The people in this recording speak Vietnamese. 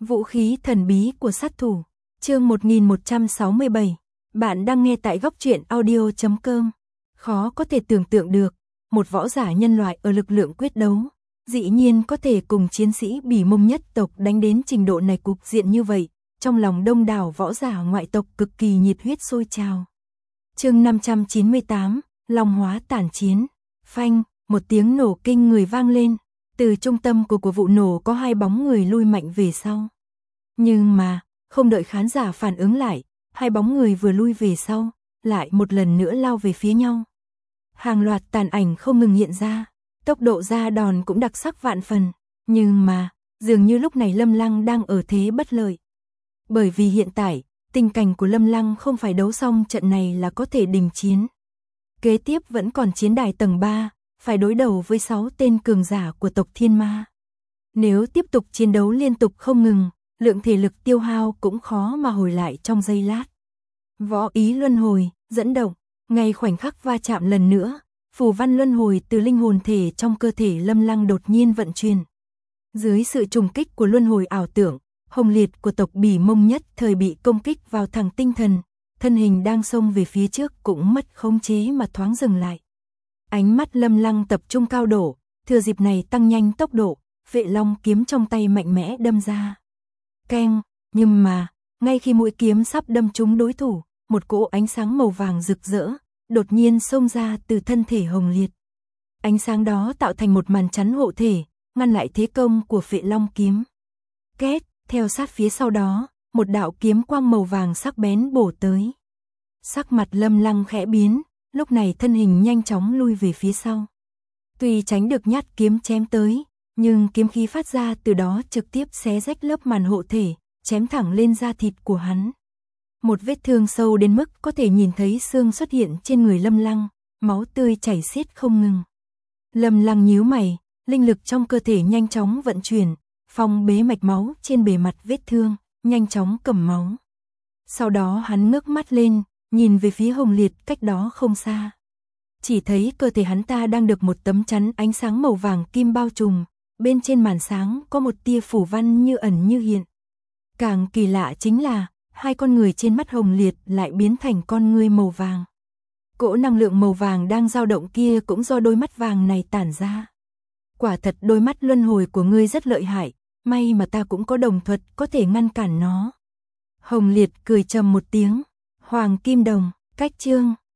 Vũ khí thần bí của sát thủ. Chương 1167. Bạn đang nghe tại góc truyện audio.com. Khó có thể tưởng tượng được, một võ giả nhân loại ở lực lượng quyết đấu, dĩ nhiên có thể cùng chiến sĩ Bỉ Mông nhất tộc đánh đến trình độ này. Cục diện như vậy, trong lòng đông đảo võ giả ngoại tộc cực kỳ nhiệt huyết sôi trào. Chương 598, Long hóa tản chiến. Phanh, một tiếng nổ kinh người vang lên. Từ trung tâm của vụ nổ có hai bóng người lui mạnh về sau. Nhưng mà, không đợi khán giả phản ứng lại, hai bóng người vừa lui về sau, lại một lần nữa lao về phía nhau. Hàng loạt tàn ảnh không ngừng hiện ra, tốc độ ra đòn cũng đặc sắc vạn phần, nhưng mà, dường như lúc này Lâm Lăng đang ở thế bất lợi. Bởi vì hiện tại, tình cảnh của Lâm Lăng không phải đấu xong trận này là có thể đình chiến. Kế tiếp vẫn còn chiến đài tầng 3, phải đối đầu với 6 tên cường giả của tộc Thiên Ma. Nếu tiếp tục chiến đấu liên tục không ngừng, lượng thể lực tiêu hao cũng khó mà hồi lại trong giây lát. Võ ý luân hồi, dẫn động, ngay khoảnh khắc va chạm lần nữa, phù văn luân hồi từ linh hồn thể trong cơ thể Lâm Lăng đột nhiên vận chuyển. Dưới sự trùng kích của luân hồi ảo tưởng, Hồng Liệt của tộc Bỉ Mông nhất thời bị công kích vào thẳng tinh thần, thân hình đang xông về phía trước cũng mất khống chế mà thoáng dừng lại. Ánh mắt Lâm Lăng tập trung cao độ, thừa dịp này tăng nhanh tốc độ, Vệ Long kiếm trong tay mạnh mẽ đâm ra. Keng, nhưng mà, ngay khi mũi kiếm sắp đâm trúng đối thủ, một cỗ ánh sáng màu vàng rực rỡ, đột nhiên xông ra từ thân thể Hồng Liệt. Ánh sáng đó tạo thành một màn chắn hộ thể, ngăn lại thế công của Vệ Long kiếm. Két, theo sát phía sau đó, một đạo kiếm quang màu vàng sắc bén bổ tới. Sắc mặt Lâm Lăng khẽ biến, lúc này thân hình nhanh chóng lui về phía sau. Tuy tránh được nhát kiếm chém tới, nhưng kiếm khí phát ra từ đó trực tiếp xé rách lớp màn hộ thể, chém thẳng lên da thịt của hắn. Một vết thương sâu đến mức có thể nhìn thấy xương xuất hiện trên người Lâm Lăng, máu tươi chảy xiết không ngừng. Lâm Lăng nhíu mày, linh lực trong cơ thể nhanh chóng vận chuyển, phong bế mạch máu trên bề mặt vết thương, nhanh chóng cầm máu. Sau đó hắn ngước mắt lên, nhìn về phía Hồng Liệt cách đó không xa. Chỉ thấy cơ thể hắn ta đang được một tấm chắn ánh sáng màu vàng kim bao trùm, bên trên màn sáng có một tia phủ văn như ẩn như hiện. Càng kỳ lạ chính là, hai con người trên mắt Hồng Liệt lại biến thành con ngươi màu vàng. Cỗ năng lượng màu vàng đang dao động kia cũng do đôi mắt vàng này tản ra. Quả thật đôi mắt luân hồi của ngươi rất lợi hại, may mà ta cũng có đồng thuật có thể ngăn cản nó. Hồng Liệt cười trầm một tiếng, Hoàng Kim Đồng, cách chương.